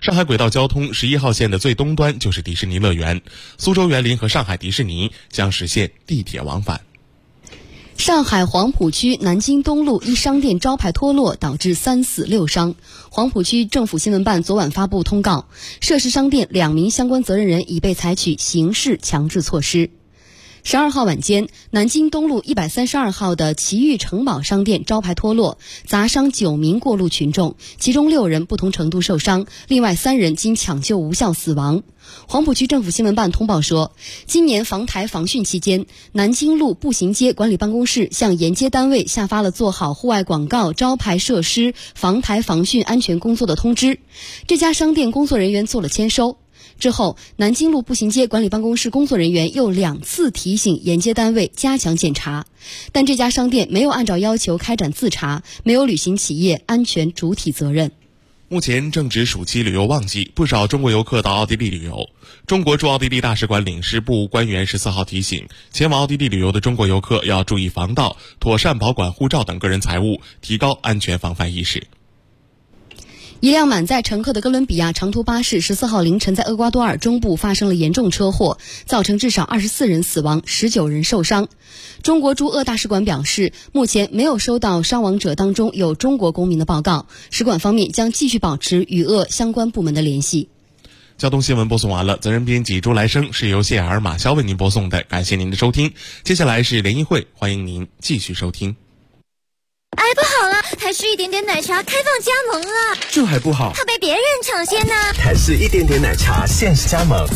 上海轨道交通11号线的最东端就是迪士尼乐园，苏州园林和上海迪士尼将实现地铁往返。 上海黄浦区南京东路一商店招牌脱落，导致3死6伤。黄浦区政府新闻办昨晚发布通告，涉事商店2名相关责任人已被采取刑事强制措施。12号晚间，南京东路132号的奇遇城堡商店招牌脱落，砸伤9名过路群众，其中6人不同程度受伤，另外3人经抢救无效死亡。黄浦区政府新闻办通报说，今年防台防汛期间，南京路步行街管理办公室向沿街单位下发了做好户外广告、招牌设施、防台防汛安全工作的通知，这家商店工作人员做了签收。之后，南京路步行街管理办公室工作人员又2次提醒沿街单位加强检查，但这家商店没有按照要求开展自查，没有履行企业安全主体责任。 目前正值暑期旅游旺季，不少中国游客到奥地利旅游。中国驻奥地利大使馆领事部官员14号提醒，前往奥地利旅游的中国游客要注意防盗，妥善保管护照等个人财物，提高安全防范意识。 一辆满载乘客的哥伦比亚长途巴士14号凌晨在厄瓜多尔中部发生了严重车祸，造成至少24人死亡，19人受伤。中国驻鄂大使馆表示，目前没有收到伤亡者当中有中国公民的报告，使馆方面将继续保持与鄂相关部门的联系。 交通新闻播送完了，责任编辑朱来生，是由谢尔马肖为您播送的，感谢您的收听。接下来是联谊会，欢迎您继续收听。 哎，不好了，台式一点点奶茶开放加盟了， 这还不好， 怕被别人抢先呢。 台式一点点奶茶限时加盟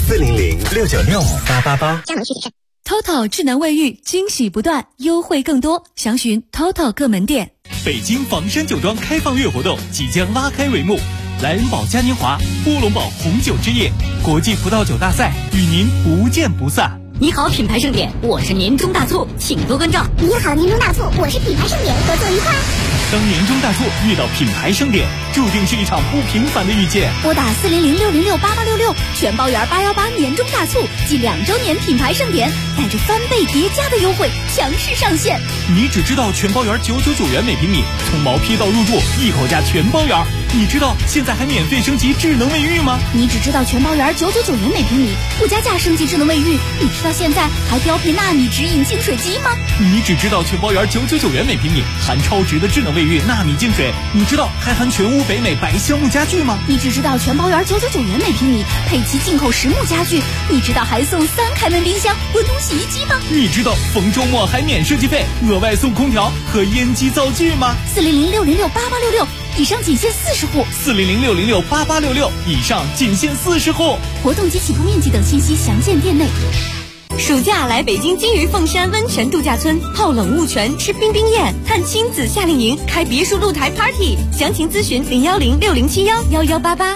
，400-696-888， 加盟具体看。 TOTO 智能卫浴惊喜不断，优惠更多，详询 TOTO 各门店。 北京房山酒庄开放月活动即将拉开帷幕，莱茵堡嘉年华、乌龙堡红酒之夜、国际葡萄酒大赛与您不见不散。 你好，品牌盛典，我是年终大促，请多关照。 你好，年终大促，我是品牌盛典，合作愉快。 当年终大促遇到品牌盛典，注定是一场不平凡的遇见。 拨打400-606-8866，全包圆818年终大促暨2周年品牌盛典，带着翻倍叠加的优惠强势上线。 你只知道全包圆999元每平米，从毛坯到入住一口价全包圆。你知道现在还免费升级智能卫浴吗？ 你只知道全包圆999元每平米，不加价升级智能卫浴。你知道现在还标配纳米直饮净水机吗？ 你只知道全包圆999元每平米，含超值的智能卫浴纳米净水。你知道还含全屋北美白橡木家具吗？ 你只知道全包圆999元每平米，配齐进口实木家具。你知道还送3开门冰箱、温通洗衣机吗？ 你知道逢周末还免设计费，额外送空调和烟机灶具吗 ？400-606-8866，以上仅限40户。 400-606-8866，以上仅限40户。 活动及起步面积等信息详见店内。 暑假来北京金鱼凤山温泉度假村，泡冷雾泉，吃冰冰宴，探亲子夏令营，开别墅露台 party， 详情咨询010-6071-1188。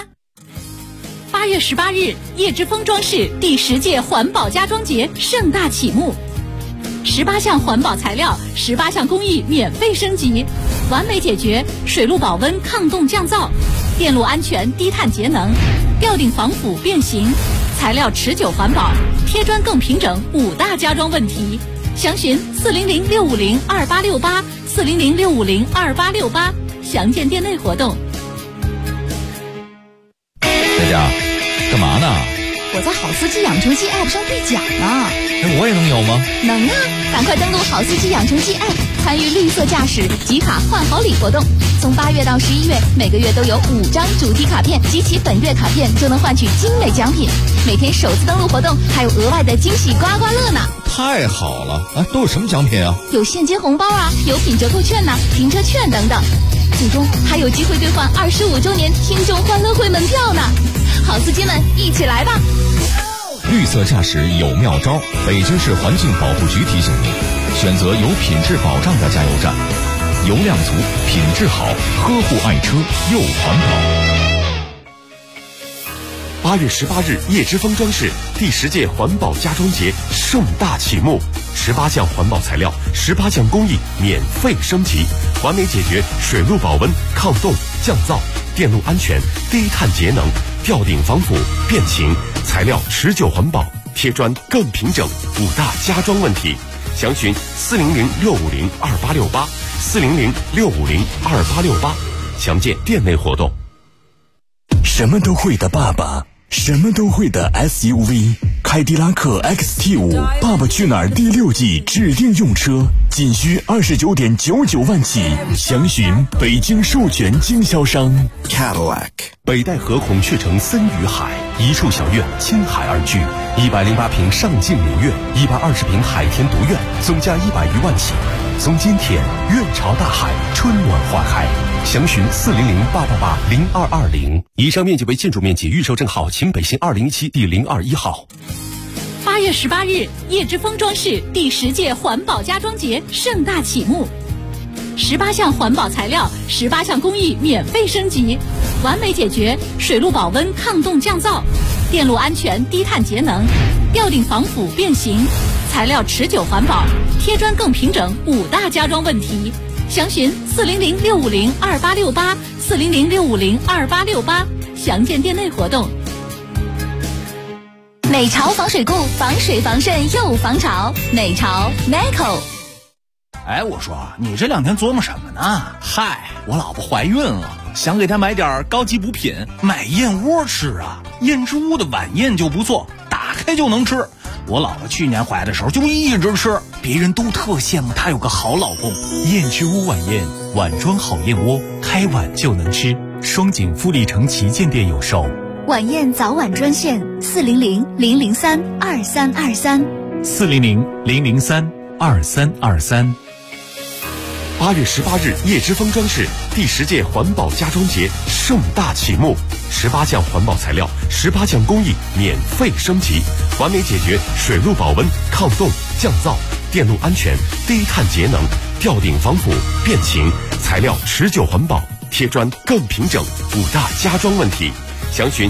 8月18日，叶之峰装饰第10届环保家装节盛大启幕，18项环保材料，18项工艺免费升级，完美解决水路保温抗冻降噪，电路安全低碳节能，吊顶防腐变形，材料持久环保，贴砖更平整5大家装问题。详询400-650-2868 400-650-2868，详见店内活动。 佳佳，干嘛呢？ 我在好司机养成记 App 上兑奖呢。 那我也能有吗？ 能啊，赶快登录好司机养成记 App， 参与绿色驾驶集卡换好礼活动。从8月到11月，每个月都有5张主题卡片，集齐本月卡片就能换取精美奖品。每天首次登录活动还有额外的惊喜刮刮乐呢。 太好了！哎，都有什么奖品啊？ 有现金红包啊，有品折扣券呐，停车券等等。最终还有机会兑换25周年听众欢乐会门票呢。好司机们，一起来吧！ 绿色驾驶有妙招，北京市环境保护局提醒您，选择有品质保障的加油站，油量足，品质好，呵护爱车又环保。 8月18日，叶之峰装饰第10届环保家装节盛大启幕，18项环保材料，18项工艺免费升级，完美解决水路保温、抗冻、降噪，电路安全、低碳节能，吊顶防腐变形，材料持久环保，贴砖更平整，5大家装问题。详询400-650-2868 400-650-2868，详见店内活动。 什么都会的爸爸，什么都会的 SUV， 凯迪拉克 XT5 爸爸去哪儿第6季指定用车，仅需29.99万起，详询北京授权经销商 Cadillac。 北戴河孔雀城森与海，一处小院亲海而居，108平上镜明月，120平海天独院，总价100余万起。从今天院朝大海，春暖花开。详询400-888-0220。以上面积为建筑面积，预售证号秦北新2017第021号。 8月18日，叶之峰装饰第10届环保家装节盛大启幕，18项环保材料，18项工艺免费升级，完美解决水路保温、抗冻降噪、电路安全、低碳节能、吊顶防腐变形、材料持久环保、贴砖更平整5大家装问题。详询400-650-2868，400-650-2868，详见店内活动。 美潮防水固，防水防渗又防潮。美潮 Meco。 哎，我说你这2天琢磨什么呢？嗨，我老婆怀孕了，想给她买点高级补品，买燕窝吃啊。燕之屋的晚宴就不错，打开就能吃。我老婆去年怀的时候就一直吃，别人都特羡慕她有个好老公。 燕之屋晚宴，碗装好燕窝，开碗就能吃。双井富力城旗舰店有售。 晚宴早晚专线400-003-2323。 400-003-2323。 8月18日，叶之峰装饰第10届环保家装节盛大启幕，18项环保材料，18项工艺免费升级，完美解决水路保温、抗冻、降噪、电路安全、低碳节能、吊顶防腐、变形，材料持久环保，贴砖更平整5大家装问题。详询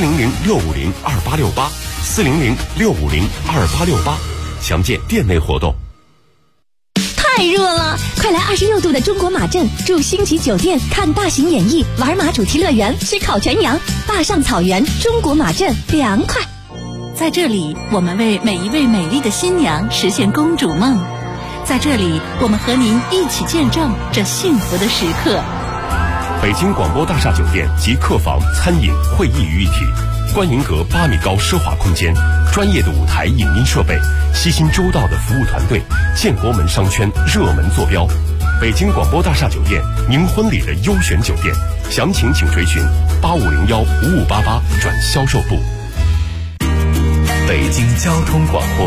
400-650-2868，400-650-2868，详见店内活动。 太热了，快来26度的中国马镇，住星级酒店，看大型演艺，玩马主题乐园，吃烤全羊，坝上草原，中国马镇凉快。 在这里，我们为每一位美丽的新娘实现公主梦。在这里，我们和您一起见证这幸福的时刻。 北京广播大厦酒店集客房、餐饮、会议于一体，观银阁8米高奢华空间，专业的舞台影音设备，悉心周到的服务团队，建国门商圈热门坐标。北京广播大厦酒店，您婚礼的优选酒店，详情请垂询8501-5588转销售部。 北京交通广播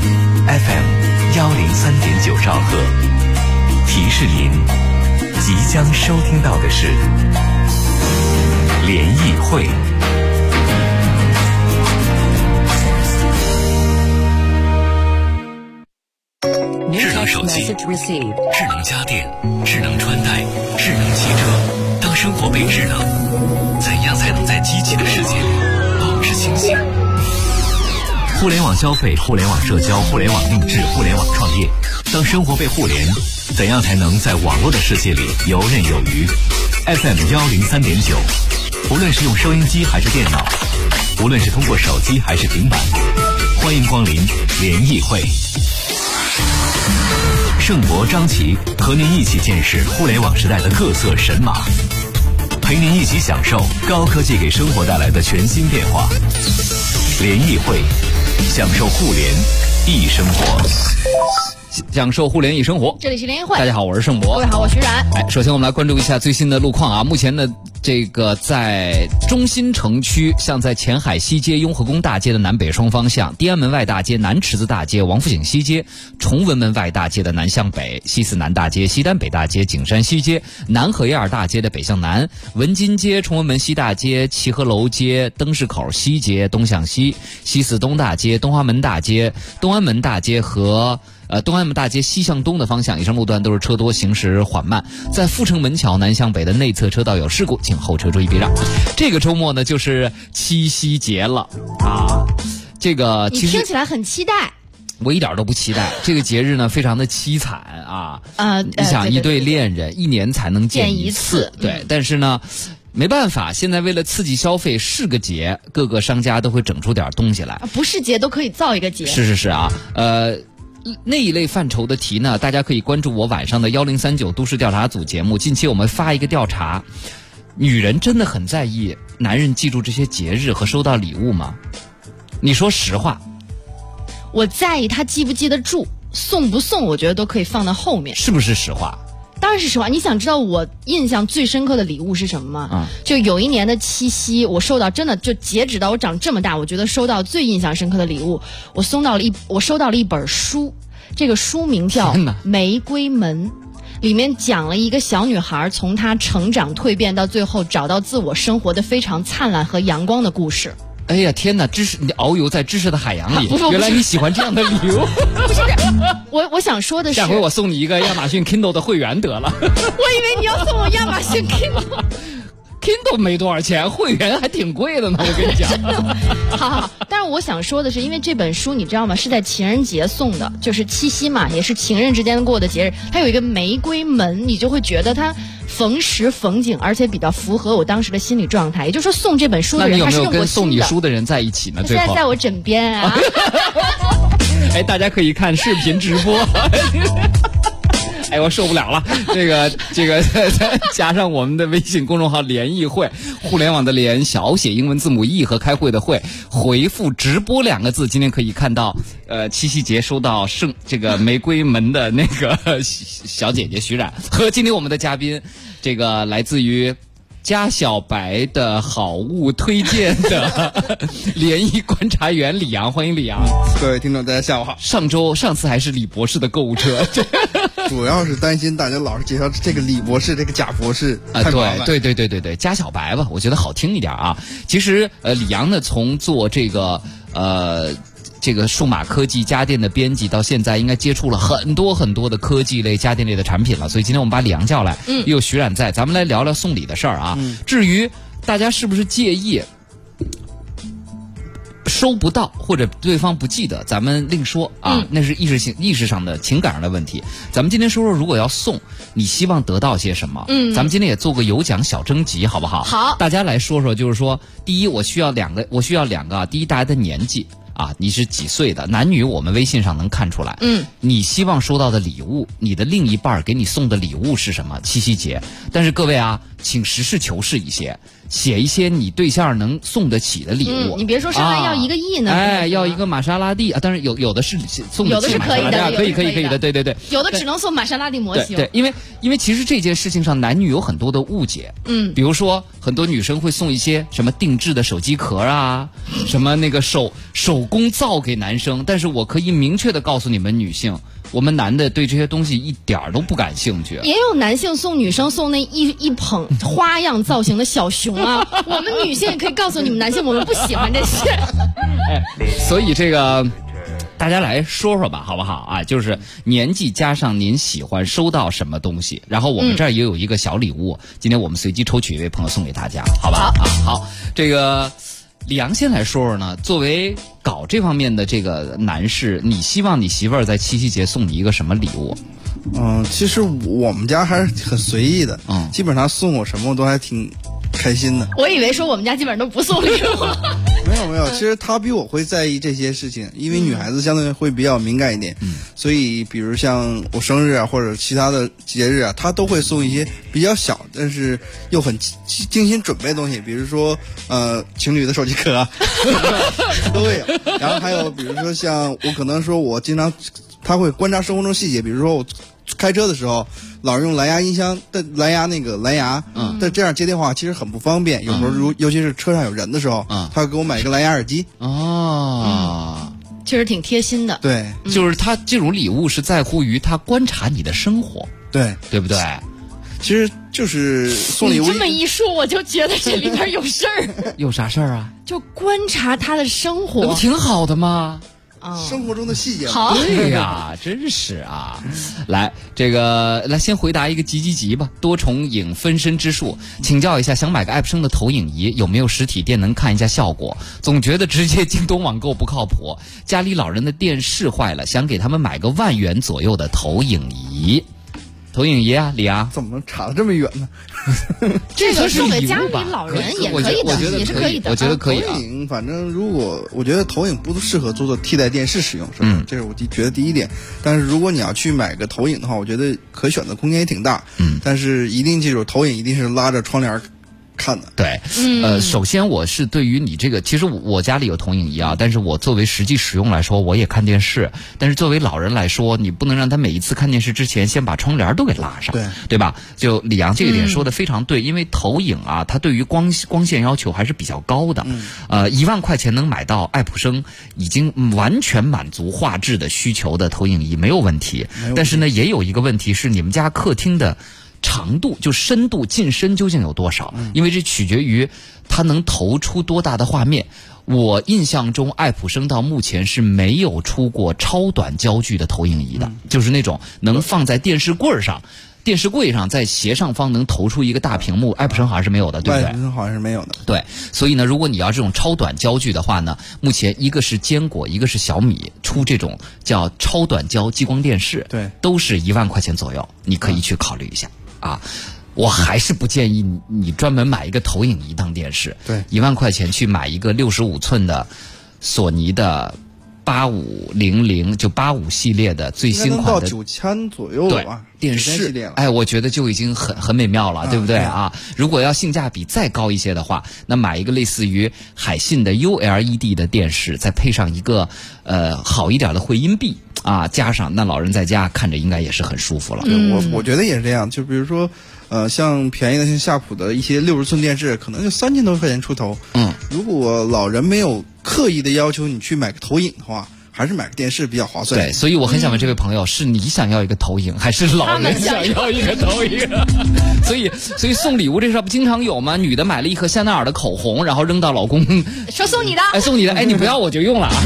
FM103.9兆赫，提示您即将收听到的是联谊会。智能手机、智能家电、智能穿戴、智能汽车，当生活被智能，怎样才能在机器的世界里保持清醒？互联网消费、互联网社交、互联网定制、互联网创业，当生活被互联，怎样才能在网络的世界里游刃有余？ FM103.9，无论是用收音机还是电脑，无论是通过手机还是平板，欢迎光临联谊会。盛博、张琪和您一起见识互联网时代的各色神马，陪您一起享受高科技给生活带来的全新变化。联谊会，享受互联易生活。 享受互联易生活， 这里是联谊会。 大家好，我是盛博。 各位好，我徐冉。 首先我们来关注一下最新的路况啊。目前呢，这个在中心城区，像在前海西街、雍和宫大街的南北双方向，天安门外大街、南池子大街、王府井西街、崇文门外大街的南向北，西四南大街、西单北大街、景山西街、南河沿大街的北向南，文津街、崇文门西大街、齐河楼街、灯市口西街东向西，西四东大街、东华门大街、东安门大街和东安门大街西向东的方向，以上路段都是车多，行驶缓慢。在阜成门桥南向北的内侧车道有事故，请后车注意避让。这个周末呢，就是七夕节了啊！这个你听起来很期待。 我一点都不期待，这个节日呢非常的凄惨啊！你想一对恋人1年才能见一次，对，但是呢没办法，现在为了刺激消费，是个节，各个商家都会整出点东西来。 不是节都可以造一个节。 是啊，那一类范畴的题呢，大家可以关注我晚上的1039都市调查组节目。近期我们发一个调查，女人真的很在意男人记住这些节日和收到礼物吗？你说实话。 我在意他记不记得住，送不送我觉得都可以放到后面。 是不是实话？ 当然是实话。你想知道我印象最深刻的礼物是什么吗？就有一年的七夕，我收到真的就截止到我长这么大，我觉得收到最印象深刻的礼物，我收到了一本书，这个书名叫《玫瑰门》。里面讲了一个小女孩从她成长蜕变到最后找到自我，生活的非常灿烂和阳光的故事。 哎呀天哪，知识你遨游在知识的海洋里， 不原来你喜欢这样的礼物。 不是，我想说的是， 下回我送你一个亚马逊 Kindle 的会员得了。 我以为你要送我亚马逊 Kindle。Kindle 没多少钱，会员还挺贵的呢，我跟你讲。 好，但是我想说的是，因为这本书你知道吗？是在情人节送的，就是七夕嘛，也是情人之间过的节日。它有一个玫瑰门，你就会觉得它逢时逢景，而且比较符合我当时的心理状态。也就是说，送这本书的人，他是用过心的。那你有没有跟送你书的人在一起呢？ 现在在我枕边啊。 哎，大家可以看视频直播。哎，我受不了了！这个加上我们的微信公众号"联谊会"，互联网的联，小写英文字母 E 和开会的会，回复"直播"2个字，今天可以看到七夕节收到这个玫瑰门的那个小姐姐徐冉和今天我们的嘉宾，这个来自于家小白的好物推荐的联谊观察员李阳，欢迎李阳。 各位听众大家下午好。 上次还是李博士的购物车。 主要是担心大家老是介绍这个李博士，这个贾博士太麻烦。 对，家小白吧，我觉得好听一点啊。其实李阳呢，从做这个数码科技家电的编辑到现在，应该接触了很多很多的科技类家电类的产品了。所以今天我们把李阳叫来，又有徐冉在，咱们来聊聊送礼的事儿啊。至于大家是不是介意收不到或者对方不记得，咱们另说啊，那是意识上的情感上的问题。咱们今天说说，如果要送，你希望得到些什么？咱们今天也做个有奖小征集，好不好？ 好， 大家来说说，就是说，第一，我需要两个啊，第一，大家的年纪啊，你是几岁的？男女我们微信上能看出来。你希望收到的礼物，你的另一半给你送的礼物是什么？七夕节，但是各位啊，请实事求是一些。写一些你对象能送得起的礼物， 你别说上来要1个亿呢， 要一个玛莎拉蒂啊，当然有的是送有的是可以的， 可以的，对， 有的只能送玛莎拉蒂模型， 对，因为其实这件事情上男女有很多的误解，比如说很多女生会送一些什么定制的手机壳啊，什么那个手工皂给男生，但是我可以明确的告诉你们女性，我们男的对这些东西一点都不感兴趣。 也有男性送女生送那一捧花样造型的小熊啊，我们女性也可以告诉你们男性，我们不喜欢这些。 所以这个大家来说说吧，好不好啊？就是年纪加上您喜欢收到什么东西，然后我们这儿也有一个小礼物，今天我们随机抽取一位朋友送给大家，好吧？好，这个李阳先来说说呢，作为搞这方面的这个男士，你希望你媳妇儿在七夕节送你一个什么礼物？ 其实我们家还是很随意的，基本上送我什么我都还挺开心的。 我以为说我们家基本上都不送礼物。 没有，其实他比我会在意这些事情，因为女孩子相对会比较敏感一点，所以比如像我生日啊或者其他的节日啊，他都会送一些比较小但是又很精心准备的东西，比如说情侣的手机壳啊都会有。然后还有比如说像我可能说我经常他会观察生活中细节，比如说我开车的时候老是用蓝牙音箱的蓝牙，但这样接电话其实很不方便，有时候尤其是车上有人的时候，他会给我买一个蓝牙耳机。 确实挺贴心的。 对， 就是他这种礼物是在乎于他观察你的生活，对不对？ 其实就是送礼物。 你这么一说，我就觉得这里边有事儿。 有啥事儿啊？ 就观察他的生活， 那不挺好的吗？ 生活中的细节。 好， 对呀，真是啊。来，先回答一个急吧。多重影分身之术，请教一下，想买个爱普生的投影仪，有没有实体店能看一下效果？总觉得直接京东网购不靠谱。家里老人的电视坏了，想给他们买个1万元左右的投影仪。投影仪啊，李阳， 怎么差得这么远呢？ 这个送给家里老人也可以的，也是可以的。 我觉得可以啊。 投影，反正如果我觉得投影不适合做替代电视使用，是吧？这是我觉得第一点。但是如果你要去买个投影的话，我觉得可选择空间也挺大。但是一定记住，投影一定是拉着窗帘看的。 对，首先我是对于你这个，其实我家里有投影仪啊，但是我作为实际使用来说，我也看电视。但是作为老人来说，你不能让他每一次看电视之前先把窗帘都给拉上，对吧？就李阳这一点说的非常对，因为投影啊，它对于光线要求还是比较高的。1万块钱能买到爱普生已经完全满足画质的需求的投影仪没有问题。但是呢，也有一个问题是你们家客厅的长度，就深度进深究竟有多少？因为这取决于它能投出多大的画面。我印象中爱普生到目前是没有出过超短焦距的投影仪的，就是那种能放在电视柜上在斜上方能投出一个大屏幕，爱普生好像是没有的，对不对？ 爱普生好像是没有的。 对，所以呢，如果你要这种超短焦距的话呢，目前一个是坚果，一个是小米出这种叫超短焦激光电视， 对， 都是1万块钱左右，你可以去考虑一下啊。我还是不建议你专门买一个投影仪当电视， 对 ，1万块钱去买一个65寸的索尼的8500，就85系列的最新款的 ，9000左右了吧？ 电视，哎，我觉得就已经很美妙了，对不对啊？如果要性价比再高一些的话，那买一个类似于海信的 ULED 的电视，再配上一个好一点的回音壁啊，加上那老人在家看着应该也是很舒服了。 我觉得也是这样，就比如说像便宜的像夏普的一些60寸电视，可能就3000多块钱出头。如果老人没有刻意的要求你去买个投影的话，还是买个电视比较划算。 对，所以我很想问这位朋友，是你想要一个投影，还是老人想要一个投影？所以送礼物这事儿不经常有吗？女的买了一盒香奈儿的口红，然后扔到老公， 说送你的， 送你的，你不要我就用了。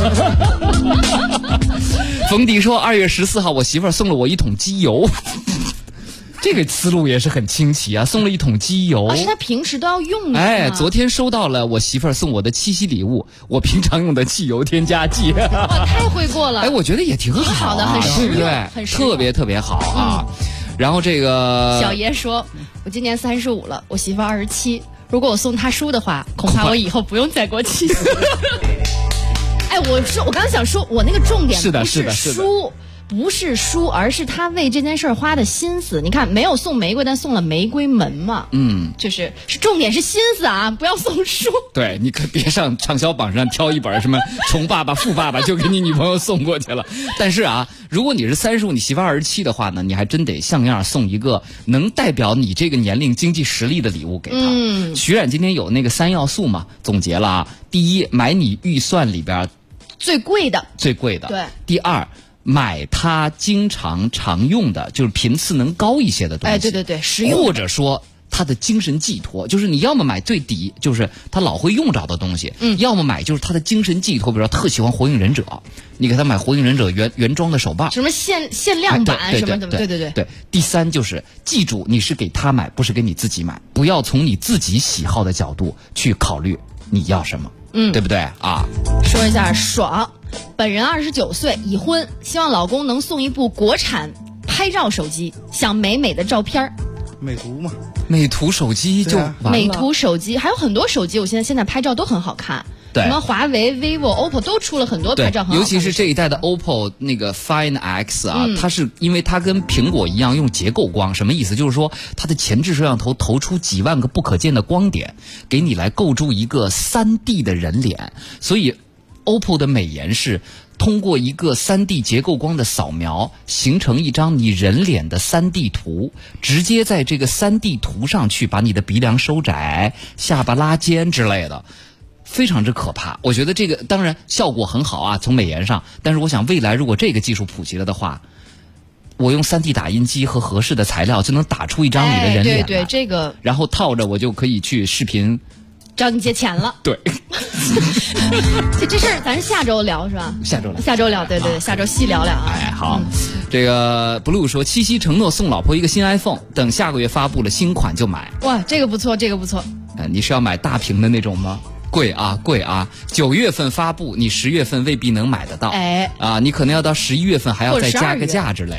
冯迪说，2月14号我媳妇儿送了我一桶机油。这个思路也是很清奇啊，送了一桶机油， 是他平时都要用的。 哎，昨天收到了我媳妇儿送我的七夕礼物，我平常用的汽油添加剂。 哇，太会过了！ 哎，我觉得也挺好的，很实用， 对，特别特别好啊。然后这个小爷说，我今年35了，我媳妇27，如果我送她书的话，恐怕我以后不用再过7夕。哎，我刚想说，我那个重点不是书。不是书，而是他为这件事花的心思。你看，没有送玫瑰，但送了玫瑰门嘛。就是重点是心思啊，不要送书。 对，你可别上畅销榜上挑一本什么穷爸爸、富爸爸就给你女朋友送过去了。但是啊，如果你是35，你媳妇27的话呢，你还真得像样送一个能代表你这个年龄经济实力的礼物给她。徐冉今天有那个3要素嘛，总结了啊。第一，买你预算里边最贵的。 对。第二，买它经常用的，就是频次能高一些的东西。 哎，对，实用。 或者说他的精神寄托，就是你要么买最底，就是他老会用着的东西；要么买就是他的精神寄托，比如说特喜欢火影忍者，你给他买火影忍者原装的手办， 什么限量版什么的，对。 第三就是记住，你是给他买，不是给你自己买，不要从你自己喜好的角度去考虑你要什么。对不对啊？ 说一下爽，本人29岁，已婚，希望老公能送一部国产拍照手机，想美美的照片。 美图嘛， 美图手机就完了。 美图手机还有很多手机，我现在拍照都很好看。 对， 什么华为、vivo、OPPO 都出了很多拍照很好看的， 尤其是这一代的 OPPO 那个 Find X 啊，它是因为它跟苹果一样用结构光，什么意思？就是说它的前置摄像头投出几万个不可见的光点，给你来构筑一个3D 的人脸。所以 OPPO 的美颜是通过一个3D 结构光的扫描，形成一张你人脸的3D 图，直接在这个3D 图上去把你的鼻梁收窄、下巴拉尖之类的。非常之可怕，我觉得这个当然效果很好啊，从美颜上。但是我想未来如果这个技术普及了的话，我用3D 打印机和合适的材料就能打出一张你的人脸来。 对，这个。 然后套着我就可以去视频找你借钱了。 对。 这事儿咱下周聊是吧？ 下周聊，对，下周细聊聊啊。 哎，好。这个 Blue 说7夕承诺送老婆一个新 iPhone， 等下个月发布了新款就买。 哇，这个不错。 你是要买大屏的那种吗？贵啊！9月份发布，你10月份未必能买得到。你可能要到11月份还要再加个价之类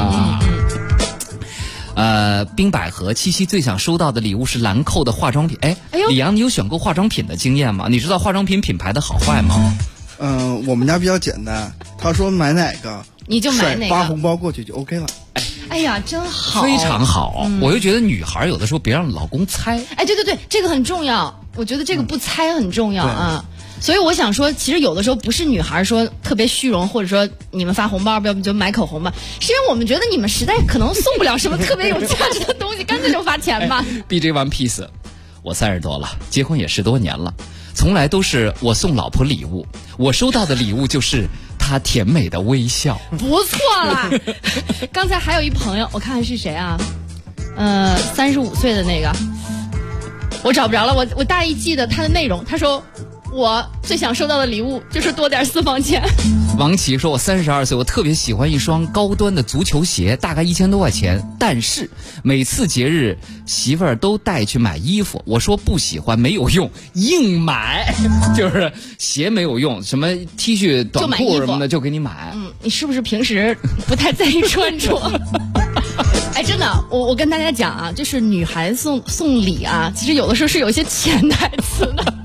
的。冰百合7夕最想收到的礼物是兰蔻的化妆品。李阳，你有选购化妆品的经验吗？你知道化妆品品牌的好坏吗？ 我们家比较简单，他说买哪个你就买哪个， 发红包过去就 OK 了。 哎呀，真好， 非常好。我就觉得女孩有的时候别让老公猜。 哎，对对对，这个很重要。我觉得这个不猜很重要啊。所以我想说，其实有的时候不是女孩说特别虚荣，或者说你们发红包，要不就买口红吧，是因为我们觉得你们实在可能送不了什么特别有价值的东西，干脆就发钱吧。 BJ One Piece， 我30多了，结婚也10多年了，从来都是我送老婆礼物，我收到的礼物就是她甜美的微笑。 不错啦。刚才还有一朋友，我看看是谁啊？35岁的那个，我找不着了，我大意记得他的内容，他说。我最想收到的礼物就是多点私房钱。 王琦说，我32岁，我特别喜欢一双高端的足球鞋，大概1000多块钱，但是每次节日媳妇儿都带去买衣服，我说不喜欢没有用，硬买。就是鞋没有用，什么 T 恤短裤什么的就给你买。 你是不是平时不太在意穿着？哎，真的，我跟大家讲啊，就是女孩子送礼啊，其实有的时候是有一些潜台词的。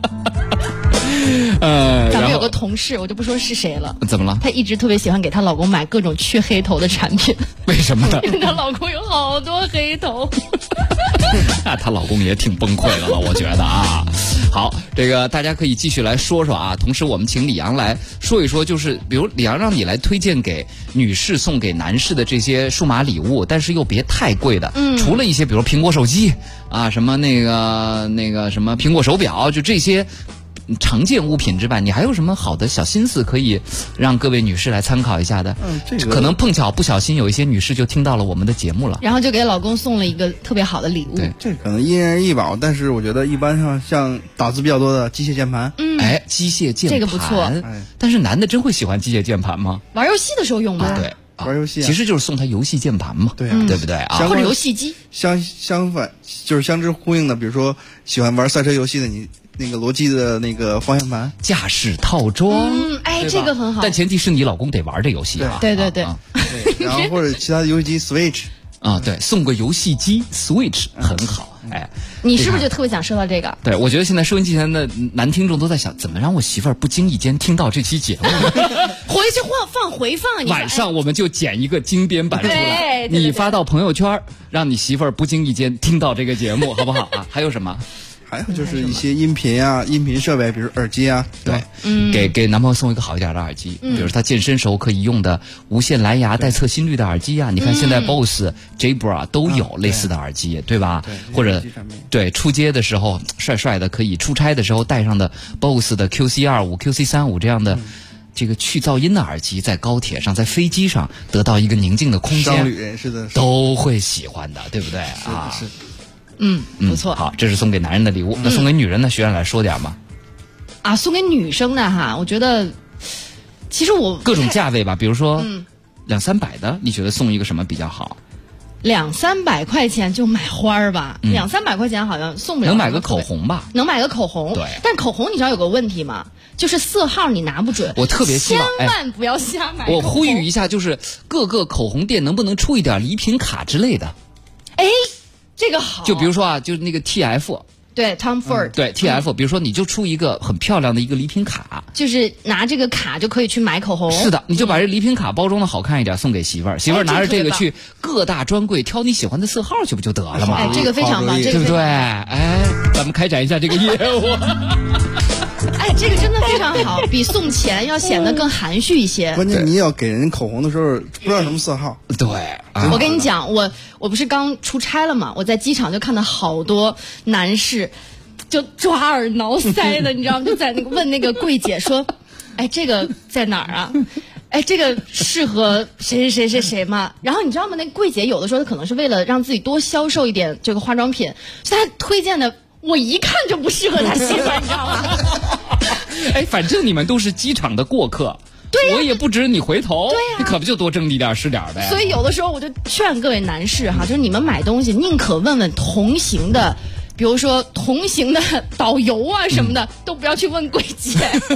咱们有个同事，我就不说是谁了。 怎么了？ 她一直特别喜欢给她老公买各种去黑头的产品。 为什么呢？ 因为她老公有好多黑头。 那她老公也挺崩溃的了，我觉得啊。好，这个大家可以继续来说说啊。同时，我们请李阳来说一说，就是比如李阳让你来推荐给女士送给男士的这些数码礼物，但是又别太贵的。除了一些比如苹果手机啊，什么那个什么苹果手表，就这些常见物品之外，你还有什么好的小心思可以让各位女士来参考一下的？ 这个可能碰巧不小心有一些女士就听到了我们的节目了， 然后就给老公送了一个特别好的礼物。 对， 这可能因人而异吧，但是我觉得一般像打字比较多的机械键盘， 哎，机械键盘这个不错。 但是男的真会喜欢机械键盘吗？ 玩游戏的时候用吧。 对。 玩游戏其实就是送他游戏键盘嘛， 对对不对啊？ 或者游戏机。 相反，就是相之呼应的，比如说喜欢玩赛车游戏的，你那个罗技的那个方向盘、 驾驶套装， 哎，这个很好。 但前提是你老公得玩这游戏啊。 对。 然后或者其他的游戏机 Switch 啊，对，送个游戏机 Switch 很好。哎， 你是不是就特别想收到这个？ 对，我觉得现在收音机前的男听众都在想，怎么让我媳妇儿不经意间听到这期节目？ 回去放回放， 晚上我们就剪一个精编版出来， 对你发到朋友圈，让你媳妇儿不经意间听到这个节目，好不好啊？还有什么？ 还有就是一些音频设备，比如耳机啊， 对，给男朋友送一个好一点的耳机，比如他健身时候可以用的无线蓝牙带测心率的耳机啊。你看现在 BOSS、Jabra 都有类似的耳机，对吧？或者对出街的时候帅帅的，可以出差的时候带上的 BOSS 的 QC25、QC35 这样的。这个去噪音的耳机，在高铁上、在飞机上得到一个宁静的空间， 商旅人士的都会喜欢的，对不对啊？ 是。 不错。 好，这是送给男人的礼物。那送给女人呢？学员来说点吧。 啊，送给女生的哈，我觉得，其实我各种价位吧，比如说200-300的，你觉得送一个什么比较好 ？200-300块钱就买花儿吧，200-300块钱好像送不了。 能买个口红吧？ 能买个口红， 对。 但口红你知道有个问题吗？就是色号你拿不准。 我特别希望千万不要瞎买。 我呼吁一下，就是各个口红店能不能出一点礼品卡之类的？ 哎，这个好。 就比如说啊，就是那个 TF。 对 Tom Ford， 对 TF，比如说你就出一个很漂亮的一个礼品卡， 就是拿这个卡就可以去买口红。 是的，你就把这礼品卡包装的好看一点，送给媳妇儿，媳妇儿拿着这个去各大专柜挑你喜欢的色号去不就得了吗？ 哎，这个非常棒， 对不对？哎，咱们开展一下这个业务。 哎，这个真的非常好，比送钱要显得更含蓄一些。 关键你要给人口红的时候不知道什么色号。 对， 我跟你讲，我不是刚出差了嘛，我在机场就看到好多男士就抓耳挠腮的，你知道吗？就在那个问那个柜姐说：“哎，这个在哪儿啊？哎，这个适合谁谁谁谁谁吗？”然后你知道吗？那柜姐有的时候可能是为了让自己多销售一点这个化妆品，所以她推荐的我一看就不适合她媳妇，你知道吗？ 哎，反正你们都是机场的过客。 对呀， 我也不值你回头， 对呀， 你可不就多挣一点是点呗。 所以有的时候我就劝各位男士哈，就是你们买东西宁可问问同行的，比如说同行的导游啊什么的，都不要去问柜姐。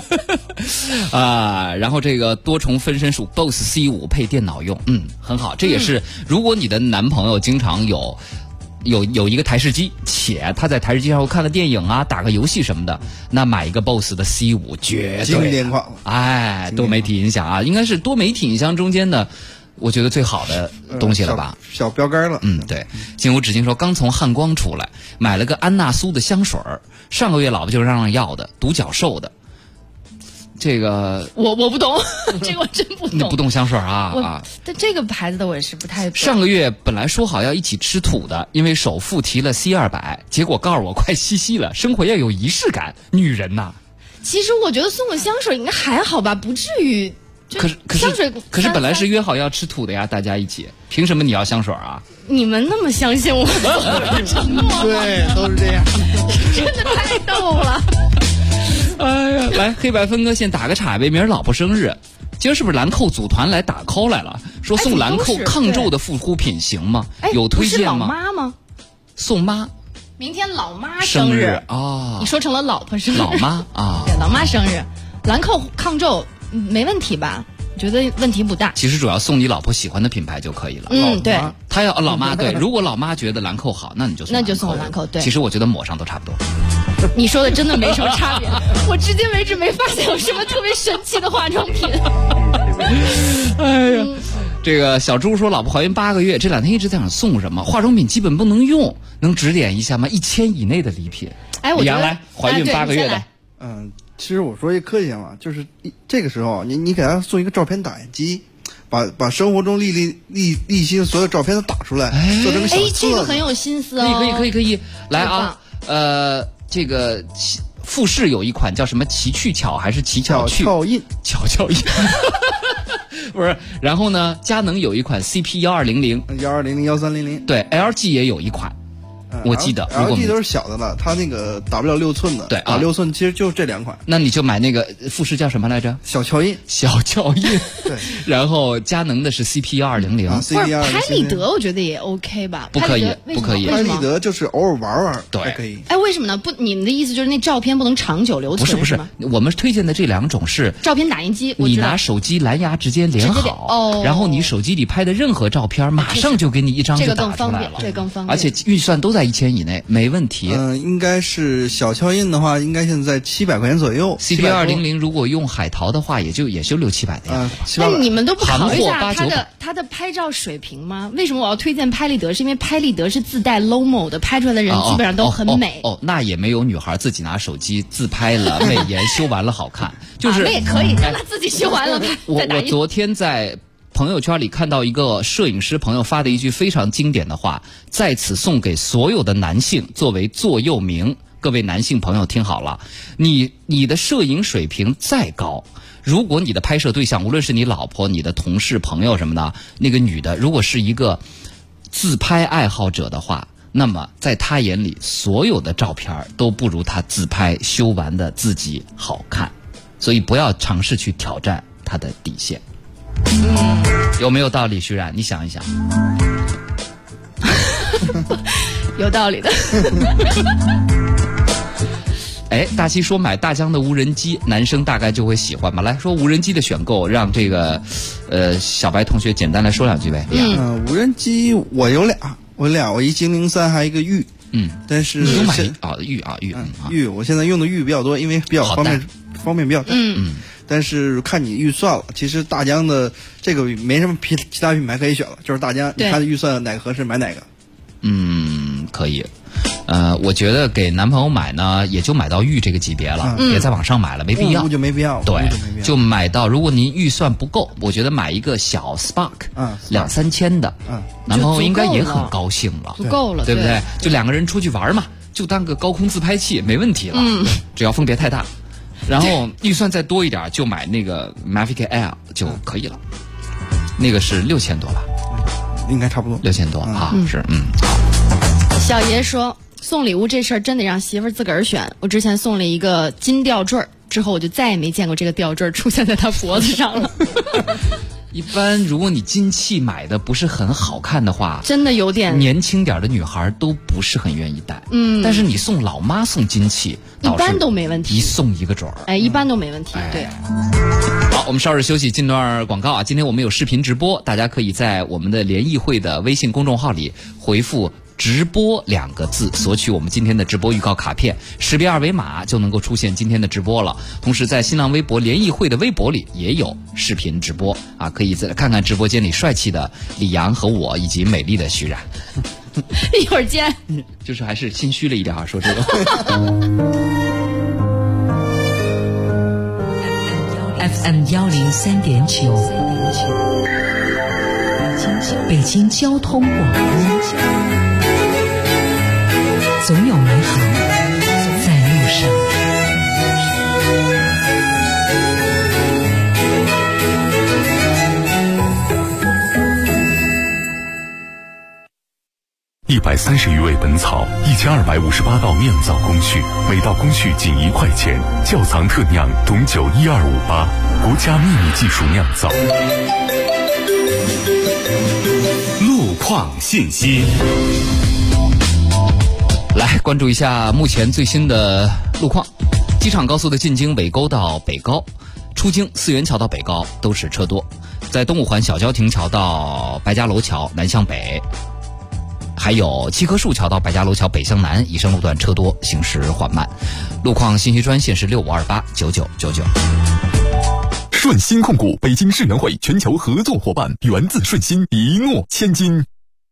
啊，然后这个多重分身术 BOSS C5 配电脑用，很好。这也是如果你的男朋友经常有一个台式机，且他在台式机上看了电影啊，打个游戏什么的，那买一个 BOSS 的 C5 绝对经典款。 哎，多媒体音响啊，应该是多媒体音箱中间的我觉得最好的东西了吧， 小标杆了。 对。心无止境说，刚从汉光出来，买了个安娜苏的香水儿，上个月老婆就让要的，独角兽的。这个我不懂，这个我真不懂。 你不懂香水啊？ 但这个牌子的我也是不太懂。 上个月本来说好要一起吃土的，因为首付提了 C200，结果告诉我快西了，生活要有仪式感。女人呐， 其实我觉得送个香水应该还好吧，不至于。 可是本来是约好要吃土的呀，大家一起，凭什么你要香水啊？ 你们那么相信我的承诺？ 对，都是这样。 真的太逗了。 哎呀，来黑白分割线打个岔呗，明儿老婆生日，今儿是不是兰蔻组团来打 call 来了？说送兰蔻抗皱的护肤品行吗？有推荐吗？ 不是老妈吗？ 送妈。 明天老妈生日啊！ 你说成了老婆生日。 老妈啊， 对，老妈生日，兰蔻抗皱没问题吧？我觉得问题不大。 其实主要送你老婆喜欢的品牌就可以了。 对， 她要老妈对，如果老妈觉得兰蔻好，那你就送兰蔻。对， 其实我觉得抹上都差不多。 你说的真的没什么差别，我至今为止没发现有什么特别神奇的化妆品。 哎呀，这个小猪说，老婆怀孕8个月，这2天一直在想送什么化妆品，基本不能用，能指点一下吗？1000以内的礼品。 我杨来怀孕8个月的。 其实我说一客气点嘛，就是这个时候你给他送一个照片打印机，把生活中历心所有照片都打出来，做成个小册子。 这个很有心思哦。 可以，来啊，这个富士有一款叫什么奇趣巧还是奇巧趣巧印， 不是。然后呢，佳能有一款 CP12001301300，对 ，LG 也有一款。我记得 LG 都是小的了，它那个打不了6寸的， 对打6寸其实就这2款。 那你就买那个富士叫什么来着？ 小巧印。 对。然后佳能的是 CP120。 拍立得我觉得也 OK 吧？ 不可以。 拍立得就是偶尔玩玩， 对， 可以。 为什么呢？不，你们的意思就是那照片不能长久留存？ 不是，我们推荐的这2种是照片打印机， 你拿手机蓝牙直接连好，然后你手机里拍的任何照片，马上就给你一张就打出来了， 这更方便， 而且预算都在1000以内，没问题。 应该是小巧印的话，应该现在700块钱左右。 CP200如果用海淘的话，也就600-700的呀。 那你们都不考虑一下它的拍照水平吗？为什么我要推荐拍立得？是因为拍立得是自带 Lomo 的，拍出来的人基本上都很美。 那也没有女孩自己拿手机自拍了，美颜修完了好看，就是那也可以让她自己修完了拍。 我昨天在朋友圈里看到一个摄影师朋友发的一句非常经典的话，在此送给所有的男性作为座右铭。各位男性朋友听好了，你的摄影水平再高，如果你的拍摄对象无论是你老婆、你的同事、朋友什么的，那个女的如果是一个自拍爱好者的话，那么在她眼里所有的照片都不如她自拍修完的自己好看，所以不要尝试去挑战她的底线。有没有道理？徐冉，你想一想。 有道理的。 大西说买大疆的无人机，男生大概就会喜欢吧。来说无人机的选购，让这个小白同学简单来说2句呗。 无人机我有俩，我一精灵3，还一个玉。但是你都买玉， 我现在用的玉比较多，因为比较方便比较大。但是看你预算了，其实大疆的这个没什么其他品牌可以选了，就是大疆，你看预算哪个合适买哪个。 可以。我觉得给男朋友买呢，也就买到玉这个级别了，别再往上买了，没必要。 就没必要。 对，就买到。如果您预算不够，我觉得买一个小 Spark，2-3千的，男朋友应该也很高兴了， 足够了， 对不对？就2个人出去玩嘛，就当个高空自拍器，没问题了。只要风别太大。然后预算再多一点，就买那个 Mavic Air 就可以了，那个是6000多吧？ 应该差不多 6000多啊，是好。小爷说送礼物这事儿真得让媳妇儿自个儿选。我之前送了一个金吊坠，之后我就再也没见过这个吊坠出现在她脖子上了。 一般如果你金器买的不是很好看的话， 真的有点年轻点的女孩都不是很愿意戴。但是你送老妈送金器， 一般都没问题， 一送一个准儿。 一般都没问题。对。 好，我们稍事休息，进段广告啊。今天我们有视频直播，大家可以在我们的联谊会的微信公众号里回复直播2个字，索取我们今天的直播预告卡片，识别二维码就能够出现今天的直播了。同时在新浪微博联谊会的微博里也有视频直播啊，可以再看看直播间里帅气的李阳和我以及美丽的徐冉。 一会儿见。 就是还是心虚了一点啊，说这个。 FM 103.9，北京交通广播，总有美好在路上。 130余味本草，1258道酿造工序，每道工序仅1块钱。窖藏特酿董酒12588，国家秘密技术酿造。 路况信息， 来关注一下目前最新的路况。机场高速的进京尾沟到北高，出京四元桥到北高都是车多，在东五环小郊亭桥到白家楼桥南向北，还有七棵树桥到百家楼桥北向南以上路段车多，行驶缓慢。路况信息专线是65289999。 顺鑫控股北京世园会全球合作伙伴，源自顺鑫，一诺千金。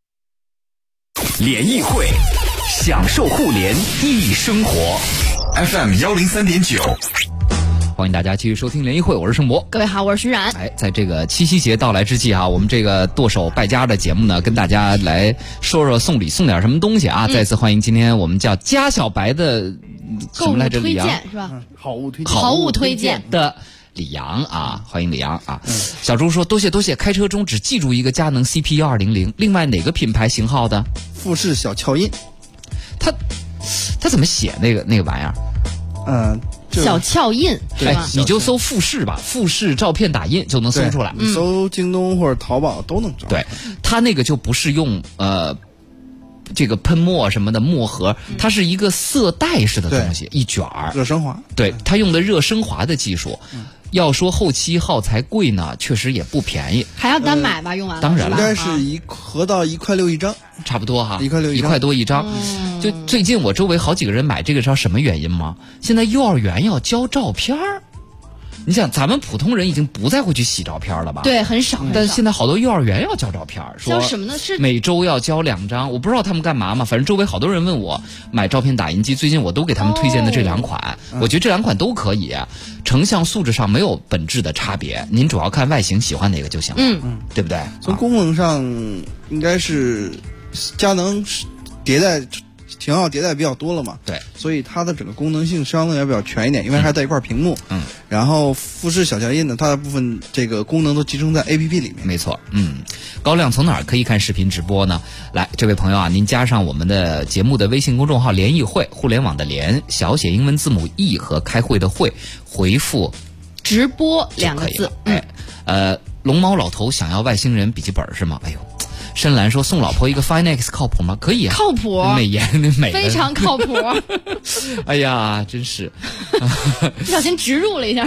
联谊会，享受互联易生活。FM 103.9。 欢迎大家继续收听联谊会，我是盛博。 各位好，我是徐冉。 在这个七夕节到来之际啊，我们这个剁手败家的节目呢，跟大家来说说送礼送点什么东西啊。再次欢迎今天我们叫家小白的什么来着？李阳是吧？ 好物推荐的李阳啊，欢迎李阳啊。小朱说多谢，开车中只记住一个佳能 CP1200，另外哪个品牌型号的？ 富士小翘印。 他怎么写那个玩意儿？ 小翘印是吧？ 你就搜富士吧，富士照片打印就能搜出来。 你搜京东或者淘宝都能找。 对，它那个就不是用这个喷墨什么的墨盒，它是一个色带式的东西，一卷儿热升华。 对，它用的热升华的技术。要说后期耗材贵呢，确实也不便宜， 还要单买吧？用完了当然了， 应该是合到1.6块一张， 差不多哈 ，1.6块 1块多一张。就最近我周围好几个人买这个，知道什么原因吗？现在幼儿园要交照片儿。你想，咱们普通人已经不再会去洗照片了吧？ 对，很少。 但是现在好多幼儿园要交照片，说交什么呢？是每周要交2张，我不知道他们干嘛嘛。反正周围好多人问我买照片打印机，最近我都给他们推荐的这2款，我觉得这2款都可以，成像素质上没有本质的差别，您主要看外形喜欢哪个就行了，对不对？ 从功能上应该是佳能型号迭代比较多了嘛， 对， 所以它的整个功能性相对要比较全一点，因为还带一块屏幕。然后富士小翘印呢，它的部分这个功能都集成在 APP 里面。 没错，高亮从哪儿可以看视频直播呢？来，这位朋友啊，您加上我们的节目的微信公众号联谊会，互联网的联，小写英文字母 E 和开会的会，回复直播2个字。 龙猫老头想要外星人笔记本是吗？哎呦。深蓝说送老婆一个 Finex 靠谱吗？可以啊， 靠谱， 美颜美， 非常靠谱。 哎呀，真是， 不小心植入了一下。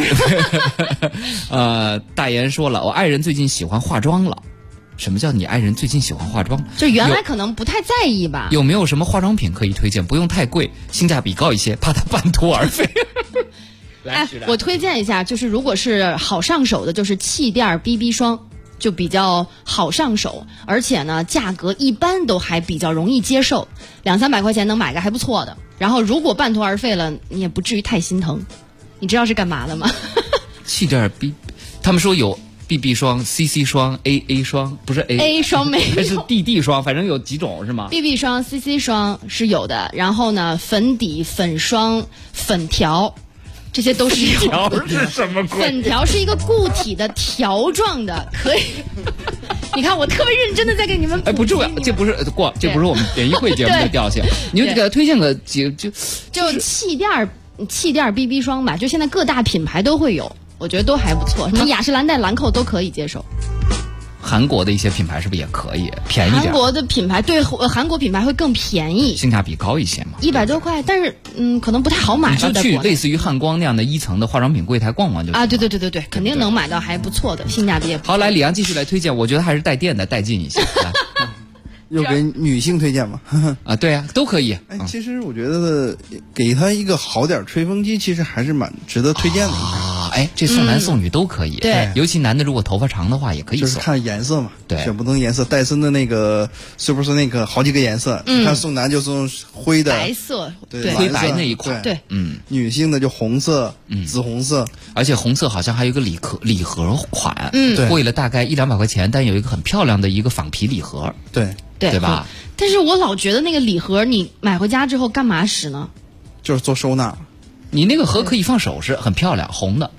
大言说了，我爱人最近喜欢化妆了。什么叫你爱人最近喜欢化妆？ 就原来可能不太在意吧。 有没有什么化妆品可以推荐？不用太贵，性价比高一些，怕他半途而废。 我推荐一下，就是如果是好上手的，就是气垫 BB 霜。就比较好上手，而且呢，价格一般都还比较容易接受，200-300块钱能买个还不错的。然后如果半途而废了，你也不至于太心疼。你知道是干嘛的吗？ 气垫 B， 他们说有 BB 霜、CC 霜、AA 霜，不是 A 霜没有， 还是 DD 霜，反正有几种是吗 ？BB 霜、CC 霜是有的，然后呢，粉底、粉霜、粉条。这些都是有。 粉条是什么鬼？ 粉条是一个固体的条状的，可以。你看，我特别认真的在给你们。 不重要，这不是我们联谊会节目的调性。你就给他推荐个就气垫 BB 霜吧，就现在各大品牌都会有，我觉得都还不错，什么雅诗兰黛、兰蔻都可以接受。 韩国的一些品牌是不是也可以便宜点？ 韩国的品牌对韩国品牌会更便宜， 性价比高一些嘛 ，100多块，但是可能不太好买。 你就去类似于汉光那样的1层的化妆品柜台逛逛就行啊，对，肯定能买到还不错的，性价比也不错。 好，来李阳继续来推荐，我觉得还是带电的带劲一些。 又给女性推荐嘛？ 啊，对啊，都可以。 哎，其实我觉得给他一个好点吹风机，其实还是蛮值得推荐的啊。哎，这送男送女都可以。 对， 尤其男的如果头发长的话，也可以送。 就是看颜色嘛， 对， 选不同颜色。戴森的那个 Supersonic 好几个颜色，你看送男就送灰的、 白色， 对， 灰白那一款， 对， 女性的就红色、紫红色， 而且红色好像还有一个礼盒款， 对， 贵了大概100-200块钱，但有一个很漂亮的一个仿皮礼盒， 对吧？ 但是我老觉得那个礼盒你买回家之后干嘛使呢？ 就是做收纳。 你那个盒可以放首饰，很漂亮，红的。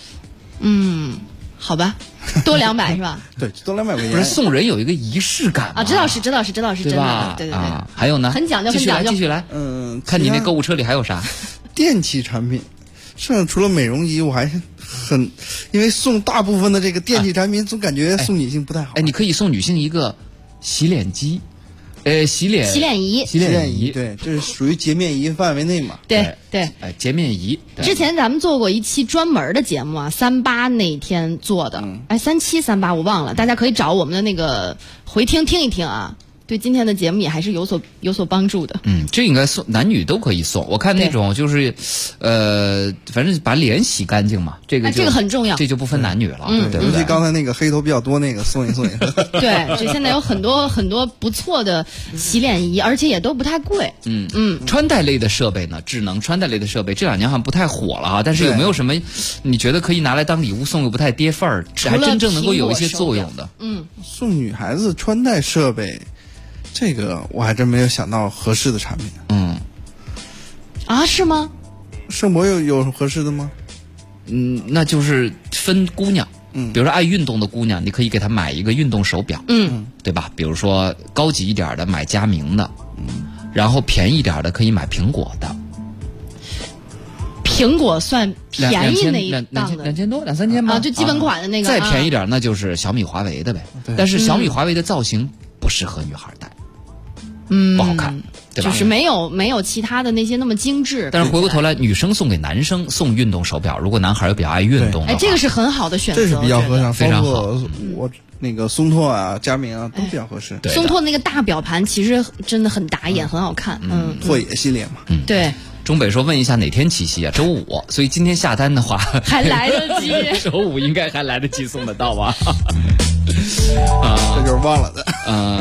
好吧，多200是吧？ 对，多200块钱。 不是送人有一个仪式感啊？知道是真的， 对吧？ 对。 还有呢？ 很讲究，很讲究。 继续来。看你那购物车里还有啥？ 电器产品，剩下除了美容仪，我还是因为送大部分的这个电器产品，总感觉送女性不太好。 哎，你可以送女性一个洗脸机。洗脸仪， 对，这是属于洁面仪范围内嘛？ 对， 洁面仪。 之前咱们做过一期专门的节目啊，38那天做的，37、38我忘了，大家可以找我们的那个回听一听啊。对今天的节目也还是有所帮助的。 这应该送男女都可以送。我看那种就是，反正把脸洗干净嘛，这个很重要， 这就不分男女了，对不对？ 尤其刚才那个黑头比较多那个送一送。 对，这现在有很多不错的洗脸仪，而且也都不太贵。 穿戴类的设备呢，智能穿戴类的设备这2年好像不太火了啊。但是有没有什么你觉得可以拿来当礼物送又不太跌份儿，还真正能够有一些作用的？ 送女孩子穿戴设备。这个我还真没有想到合适的产品。 是吗？ 圣博有合适的吗？ 那就是分姑娘。比如说爱运动的姑娘，你可以给她买一个运动手表。对吧？比如说高级一点的买佳明的，然后便宜一点的可以买苹果的。 苹果算便宜那一档的 ，2000多2-3千吧。 就基本款的那个。 再便宜点那就是小米、华为的呗。但是小米、华为的造型不适合女孩戴。不好看，对吧？ 就是没有其他的那些那么精致。 但是回过头来，女生送给男生送运动手表，如果男孩又比较爱运动的话， 这个是很好的选择， 这是比较合适， 非常好。 我那个松拓啊、佳明啊都比较合适。 松拓那个大表盘其实真的很打眼，很好看。 拓野系列嘛。 对。 中北说问一下哪天七夕啊？周5，所以今天下单的话还来得及， 周5应该还来得及送得到吧？ 这就是忘了的。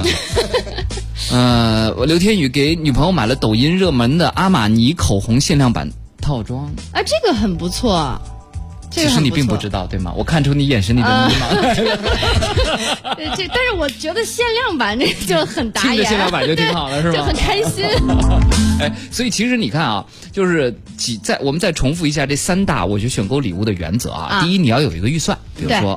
我刘天宇给女朋友买了抖音热门的阿玛尼口红限量版套装。 这个很不错。 其实你并不知道对吗？我看出你眼神里的迷茫。 但是我觉得限量版这就很打眼， 听着限量版就挺好的，是吧？ 就很开心。 所以其实你看啊，就是我们再重复一下这3大我觉得选购礼物的原则啊。第一，你要有一个预算，比如说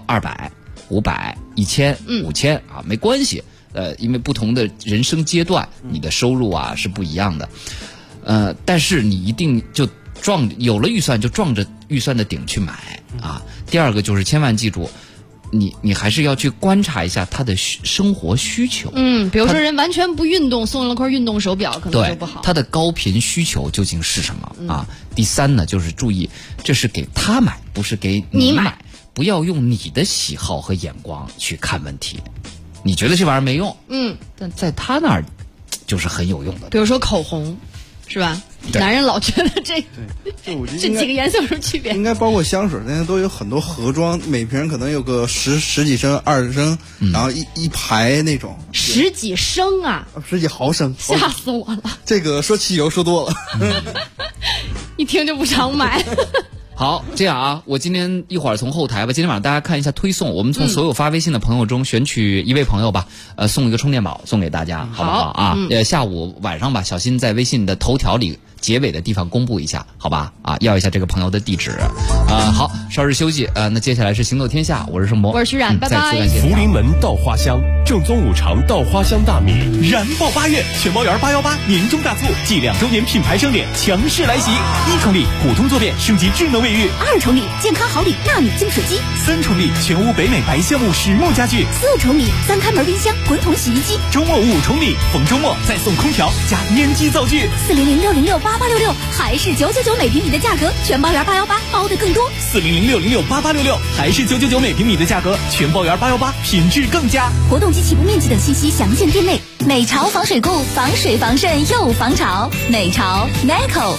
200、500、1000、5000啊，没关系。因为不同的人生阶段，你的收入啊是不一样的。但是你一定就有了预算就撞着预算的顶去买啊。第二个就是千万记住，你还是要去观察一下他的生活需求。 比如说人完全不运动，送了块运动手表可能就不好。 他的高频需求究竟是什么啊？第三呢，就是注意，这是给他买，不是给你买。不要用你的喜好和眼光去看问题。你觉得这玩意儿没用，但在他那儿就是很有用的。 比如说口红，是吧？男人老觉得这几个颜色有什么区别？ 应该包括香水，现在都有很多盒装，每瓶可能有个十几升、20升，然后一排那种。 10几升啊 ？10几毫升， 吓死我了！ 这个说汽油说多了， 一听就不常买。 好，这样啊，我今天一会儿从后台吧，今天晚上大家看一下推送，我们从所有发微信的朋友中选取一位朋友吧，送一个充电宝送给大家，好不好啊？下午晚上吧，小新在微信的头条里结尾的地方公布一下，好吧？要一下这个朋友的地址。好，稍事休息。那接下来是行走天下，我是盛博， 我是徐冉，拜拜。 再次感谢福临门稻花香正宗五常稻花香大米， 燃爆8月，全包圆818年终大促暨2周年品牌盛典强势来袭！1重礼普通坐便升级智能卫浴 ，2重礼健康好礼纳米净水机 ，3重礼全屋北美白橡木实木家具 ，4重礼3开门冰箱滚筒洗衣机， 周末5重礼，逢周末再送空调加烟机灶具 ，400-606-8866还是999每平米的价格，全包圆818包的更多 ，400-606-8866还是999每平米的价格，全包圆818品质更佳。 活动及起步面积等信息详见店内。 美潮防水固，防水防渗又防潮。美潮 Neco。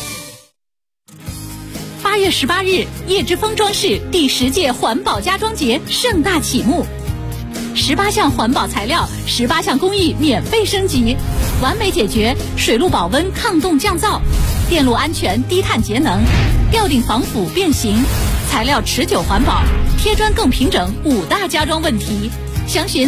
8月18日，叶之峰装饰第10届环保家装节盛大启幕，18项环保材料，18项工艺免费升级，完美解决水路保温、抗冻降噪、电路安全、低碳节能、吊顶防腐变形、材料持久环保、贴砖更平整5大家装问题。详询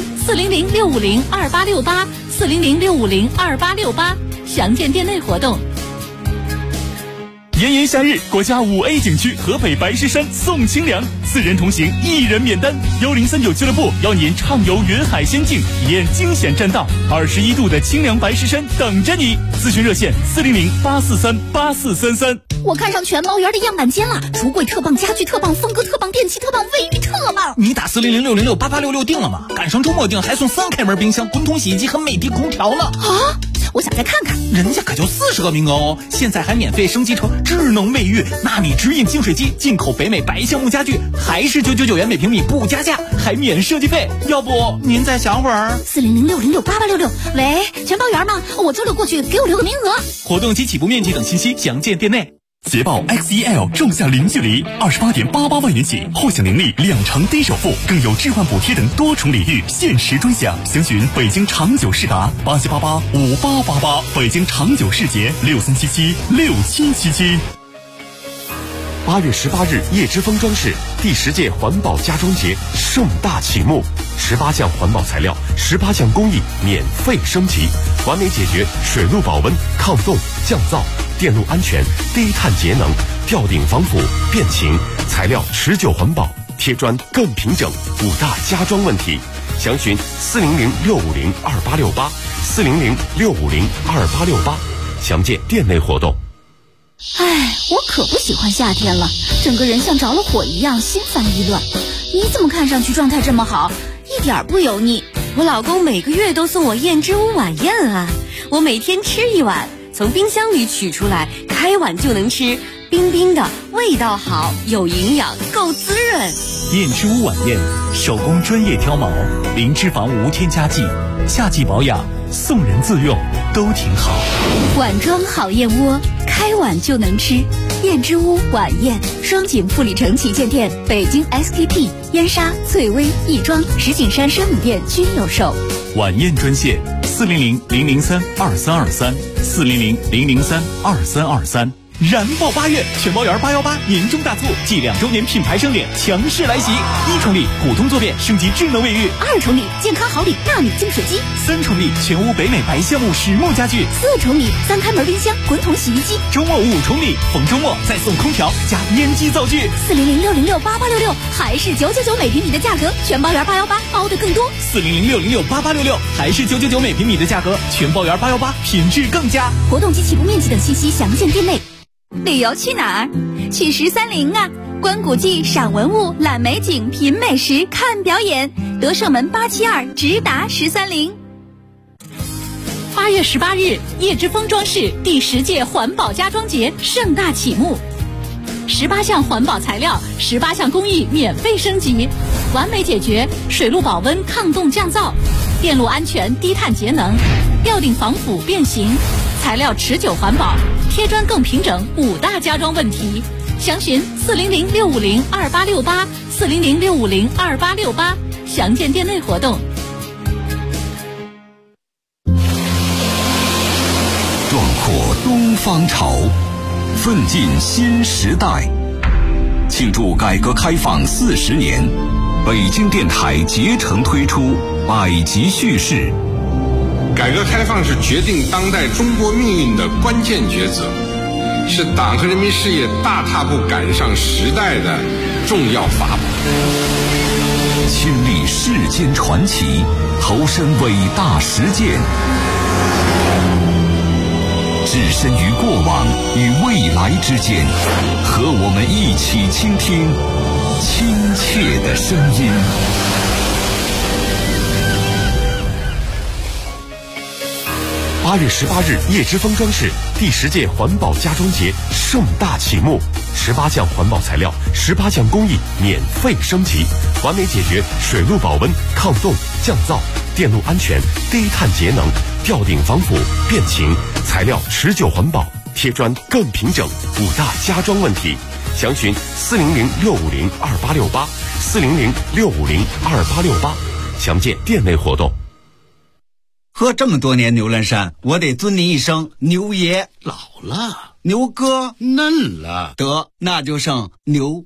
400-650-2868，400-650-2868，详见店内活动。 炎炎夏日，国家5A 景区河北白石山送清凉，4人同行1人免单。1039俱乐部邀您畅游云海仙境，体验惊险栈道，21度的清凉白石山等着你。咨询热线400-843-8433。 我看上全毛园的样板间了，橱柜特棒，家具特棒，风格特棒，电器特棒，卫浴特棒。 你打400-606-8866订了吗？赶上周末订还送3开门冰箱、滚筒洗衣机和美的空调呢。 啊！我想再看看， 人家可就40个名额哦！现在还免费升级成智能卫浴、纳米直饮净水机，进口北美白橡木家具，还是999元每平米不加价，还免设计费。要不您再想会儿 ？400-606-8866。喂，全包园吗？我周六过去，给我留个名额。 活动及起步面积等信息详见店内。捷豹 XEL 仲夏零距离，28.88万元起，后享年利2成低首付，更有置换补贴等多重礼遇，限时专享。详询北京长久世达87885888，北京长久世捷63776777。 8月18日，叶之峰装饰第10届环保家装节盛大启幕，18项环保材料，18项工艺免费升级，完美解决水路保温、抗冻、降噪、电路安全、低碳节能、吊顶防腐变形、材料持久环保、贴砖更平整5大家装问题。详询400-650-2868，400-650-2868，详见店内活动。 哎，我可不喜欢夏天了，整个人像着了火一样，心烦意乱。你怎么看上去状态这么好，一点不油腻？ 我老公每个月都送我燕之屋晚宴啊，我每天吃1碗，从冰箱里取出来，开碗就能吃，冰冰的，味道好，有营养，够滋润。 燕之屋晚宴，手工专业挑毛，零脂肪无添加剂，夏季保养，送人自用都挺好。 碗装好燕窝，开碗就能吃。燕之屋晚宴，双井富里城旗舰店、北京 SKP、燕莎、翠微、亦庄、石景山奢品店均有售。 晚宴专线400-003-2323，400-003-2323。燃爆8月，全包园818年终大促暨2周年品牌盛典强势来袭！1重礼普通坐便升级智能卫浴 ，2重礼健康好礼纳米净水机 ，3重礼全屋北美白橡木实木家具 ，4重礼3开门冰箱、滚筒洗衣机。 周末5重礼，逢周末再送空调加烟机灶具。 400-606-8866，还是999每平米的价格，全包园818包的更多。 400-606-8866，还是999每平米的价格，全包园818品质更佳。 活动及起步面积等信息详见店内。旅游去哪儿？去1030啊！观古迹、赏文物、览美景、品美食、看表演。德胜门872，直达1030。 8月18日，叶之峰装饰第10届环保家装节盛大启幕，18项环保材料，18项工艺免费升级，完美解决水路保温、抗冻降噪、电路安全、低碳节能、吊顶防腐变形、材料持久环保、贴砖更平整5大家装问题。详询400-650-2868，400-650-2868，详见店内活动。 壮阔东方潮，奋进新时代。庆祝改革开放40年，北京电台竭诚推出百集叙事。 改革开放是决定当代中国命运的关键抉择，是党和人民事业大踏步赶上时代的重要法宝。 亲历世间传奇，投身伟大实践，置身于过往与未来之间，和我们一起倾听亲切的声音。 8月18日，叶之峰装饰第10届环保家装节盛大启幕，18项环保材料，18项工艺免费升级，完美解决水路保温、抗冻、降噪、 电路安全，低碳节能，吊顶防腐变形，材料持久环保，贴砖更平整，5大家装问题。详询400-650-2868，400-650-2868，详见店内活动。 喝这么多年牛栏山，我得尊您一声牛爷。 老了， 牛哥嫩了， 得那就剩牛